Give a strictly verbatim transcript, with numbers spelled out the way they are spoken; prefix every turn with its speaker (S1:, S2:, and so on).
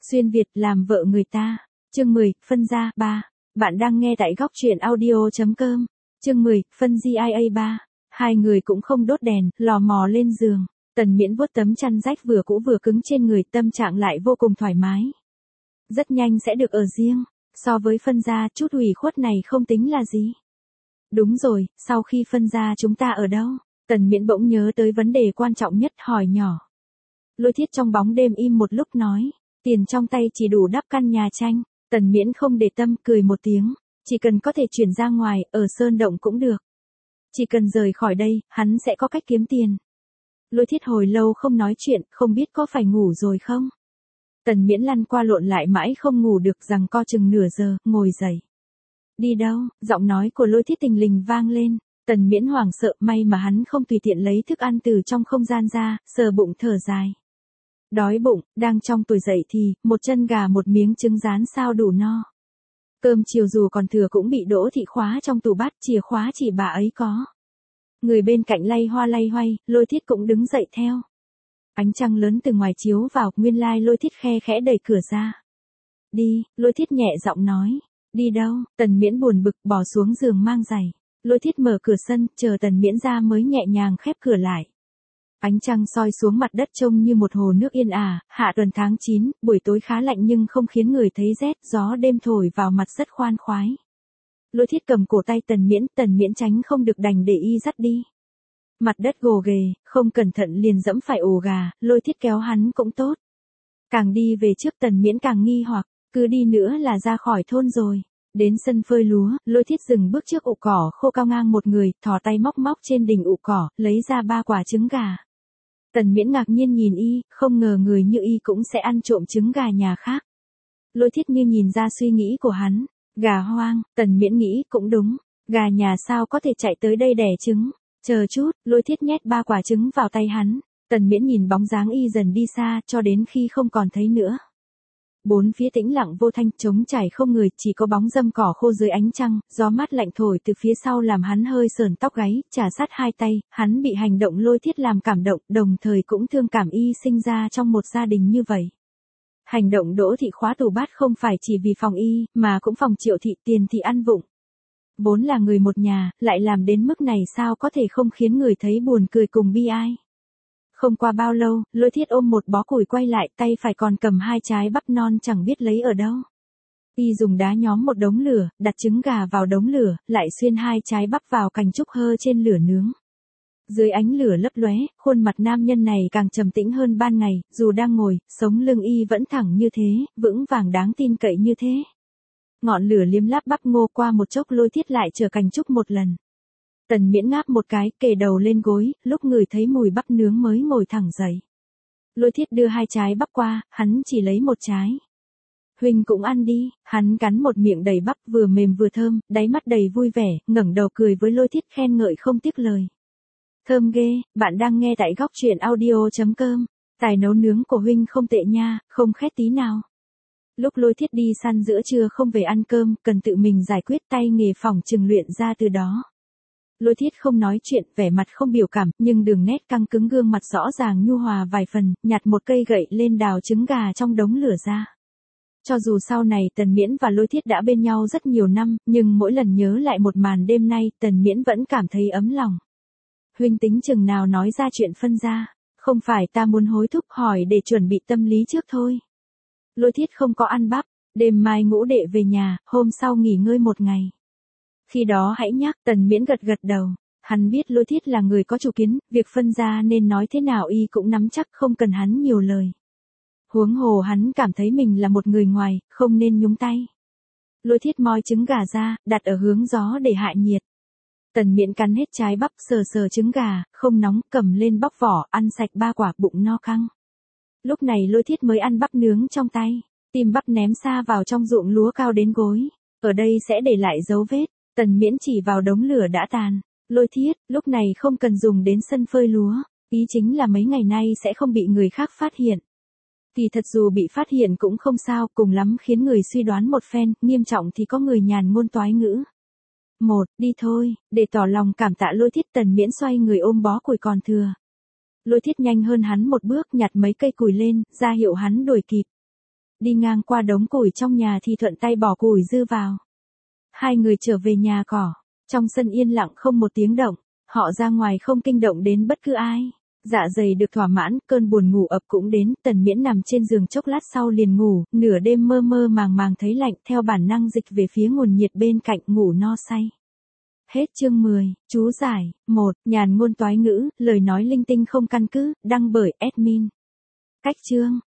S1: Xuyên Việt làm vợ người ta. Chương mười, phân gia ba. Bạn đang nghe tại góc truyện audio chấm com. Chương mười, phân gia ba. Hai người cũng không đốt đèn, lò mò lên giường. Tần Miễn vuốt tấm chăn rách vừa cũ vừa cứng trên người, tâm trạng lại vô cùng thoải mái. Rất nhanh sẽ được ở riêng. So với phân gia, chút ủy khuất này không tính là gì. Đúng rồi, sau khi phân gia chúng ta ở đâu? Tần Miễn bỗng nhớ tới vấn đề quan trọng nhất, hỏi nhỏ. Lôi Thiết trong bóng đêm im một lúc nói. Tiền trong tay chỉ đủ đắp căn nhà tranh. Tần Miễn không để tâm, cười một tiếng. Chỉ cần có thể chuyển ra ngoài, ở Sơn Động cũng được. Chỉ cần rời khỏi đây, hắn sẽ có cách kiếm tiền. Lôi Thiết hồi lâu không nói chuyện, không biết có phải ngủ rồi không? Tần Miễn lăn qua lộn lại mãi không ngủ được, giằng co chừng nửa giờ, ngồi dậy. Đi đâu? Giọng nói của Lôi Thiết tình lình vang lên. Tần Miễn hoảng sợ, may mà hắn không tùy tiện lấy thức ăn từ trong không gian ra, sờ bụng thở dài. Đói bụng, đang trong tuổi dậy thì, một chân gà một miếng trứng rán sao đủ no. Cơm chiều dù còn thừa cũng bị Đỗ Thị khóa trong tủ bát, chìa khóa chỉ bà ấy có. Người bên cạnh lay hoa lay hoay, Lôi Thiết cũng đứng dậy theo. Ánh trăng lớn từ ngoài chiếu vào, nguyên lai Lôi Thiết khe khẽ đẩy cửa ra. Đi, Lôi Thiết nhẹ giọng nói. Đi đâu? Tần Miễn buồn bực bỏ xuống giường mang giày. Lôi Thiết mở cửa sân, chờ Tần Miễn ra mới nhẹ nhàng khép cửa lại. Ánh trăng soi xuống mặt đất trông như một hồ nước yên ả, hạ tuần tháng chín, buổi tối khá lạnh nhưng không khiến người thấy rét, gió đêm thổi vào mặt rất khoan khoái. Lôi Thiết cầm cổ tay Tần Miễn, Tần Miễn tránh không được đành để y dắt đi. Mặt đất gồ ghề, không cẩn thận liền dẫm phải ổ gà, Lôi Thiết kéo hắn cũng tốt. Càng đi về trước Tần Miễn càng nghi hoặc, cứ đi nữa là ra khỏi thôn rồi. Đến sân phơi lúa, Lôi Thiết dừng bước trước ụ cỏ khô cao ngang một người, thò tay móc móc trên đỉnh ụ cỏ, lấy ra ba quả trứng gà. Tần Miễn ngạc nhiên nhìn y, không ngờ người như y cũng sẽ ăn trộm trứng gà nhà khác. Lôi Thiết như nhìn ra suy nghĩ của hắn. Gà hoang, Tần Miễn nghĩ cũng đúng. Gà nhà sao có thể chạy tới đây đẻ trứng. Chờ chút, Lôi Thiết nhét ba quả trứng vào tay hắn. Tần Miễn nhìn bóng dáng y dần đi xa, cho đến khi không còn thấy nữa. Bốn phía tĩnh lặng vô thanh, trống trải không người, chỉ có bóng râm cỏ khô dưới ánh trăng, gió mát lạnh thổi từ phía sau làm hắn hơi sờn tóc gáy, chà sát hai tay, hắn bị hành động Lôi Thiết làm cảm động, đồng thời cũng thương cảm y sinh ra trong một gia đình như vậy. Hành động Đỗ Thị khóa tủ bát không phải chỉ vì phòng y, mà cũng phòng Triệu Thị, Tiền Thị ăn vụng. Vốn là người một nhà, lại làm đến mức này sao có thể không khiến người thấy buồn cười cùng bi ai. Không qua bao lâu, Lôi Thiết ôm một bó củi quay lại, tay phải còn cầm hai trái bắp non chẳng biết lấy ở đâu. Y dùng đá nhóm một đống lửa, đặt trứng gà vào đống lửa, lại xuyên hai trái bắp vào cành trúc hơ trên lửa nướng. Dưới ánh lửa lấp lóe, khuôn mặt nam nhân này càng trầm tĩnh hơn ban ngày, dù đang ngồi, sống lưng y vẫn thẳng như thế, vững vàng đáng tin cậy như thế. Ngọn lửa liếm láp bắp ngô, qua một chốc Lôi Thiết lại trở cành trúc một lần. Tần Miễn ngáp một cái, kề đầu lên gối, lúc người thấy mùi bắp nướng mới ngồi thẳng dậy. Lôi Thiết đưa hai trái bắp qua, hắn chỉ lấy một trái. Huynh cũng ăn đi, hắn cắn một miệng đầy bắp vừa mềm vừa thơm, đáy mắt đầy vui vẻ, ngẩng đầu cười với Lôi Thiết khen ngợi không tiếc lời. Thơm ghê, bạn đang nghe tại góc truyện audio chấm com. Tài nấu nướng của huynh không tệ nha, không khét tí nào. Lúc Lôi Thiết đi săn giữa trưa không về ăn cơm, cần tự mình giải quyết, tay nghề phỏng chừng luyện ra từ đó. Lôi Thiết không nói chuyện, vẻ mặt không biểu cảm, nhưng đường nét căng cứng gương mặt rõ ràng nhu hòa vài phần, nhặt một cây gậy lên đào trứng gà trong đống lửa ra. Cho dù sau này Tần Miễn và Lôi Thiết đã bên nhau rất nhiều năm, nhưng mỗi lần nhớ lại một màn đêm nay, Tần Miễn vẫn cảm thấy ấm lòng. Huynh tính chừng nào nói ra chuyện phân gia? Không phải ta muốn hối thúc, hỏi để chuẩn bị tâm lý trước thôi. Lôi Thiết không có ăn bắp, đêm mai ngũ đệ về nhà, hôm sau nghỉ ngơi một ngày. Khi đó hãy nhắc. Tần Miễn gật gật đầu. Hắn biết Lôi Thiết là người có chủ kiến, việc phân gia nên nói thế nào y cũng nắm chắc, không cần hắn nhiều lời. Huống hồ hắn cảm thấy mình là một người ngoài, không nên nhúng tay. Lôi Thiết moi trứng gà ra, đặt ở hướng gió để hạ nhiệt. Tần Miễn cắn hết trái bắp, sờ sờ trứng gà, không nóng, cầm lên bóc vỏ, ăn sạch ba quả, bụng no căng. Lúc này Lôi Thiết mới ăn bắp nướng trong tay, tim bắp ném xa vào trong ruộng lúa cao đến gối. Ở đây sẽ để lại dấu vết. Tần Miễn chỉ vào đống lửa đã tàn. Lôi Thiết, lúc này không cần dùng đến sân phơi lúa, ý chính là mấy ngày nay sẽ không bị người khác phát hiện. Kỳ thật dù bị phát hiện cũng không sao, cùng lắm khiến người suy đoán một phen, nghiêm trọng thì có người nhàn ngôn toái ngữ. Một, đi thôi, để tỏ lòng cảm tạ Lôi Thiết. Tần Miễn xoay người ôm bó củi còn thừa. Lôi Thiết nhanh hơn hắn một bước, nhặt mấy cây củi lên, ra hiệu hắn đuổi kịp. đi ngang qua đống củi trong nhà thì thuận tay bỏ củi dư vào. Hai người trở về nhà cỏ, trong sân yên lặng không một tiếng động, họ ra ngoài không kinh động đến bất cứ ai. Dạ dày được thỏa mãn, cơn buồn ngủ ập cũng đến, Tần Miễn nằm trên giường chốc lát sau liền ngủ, nửa đêm mơ mơ màng màng thấy lạnh, theo bản năng dịch về phía nguồn nhiệt bên cạnh, ngủ no say. Hết chương mười, chú giải, một, nhàn ngôn toái ngữ, lời nói linh tinh không căn cứ, đăng bởi admin. Cách chương.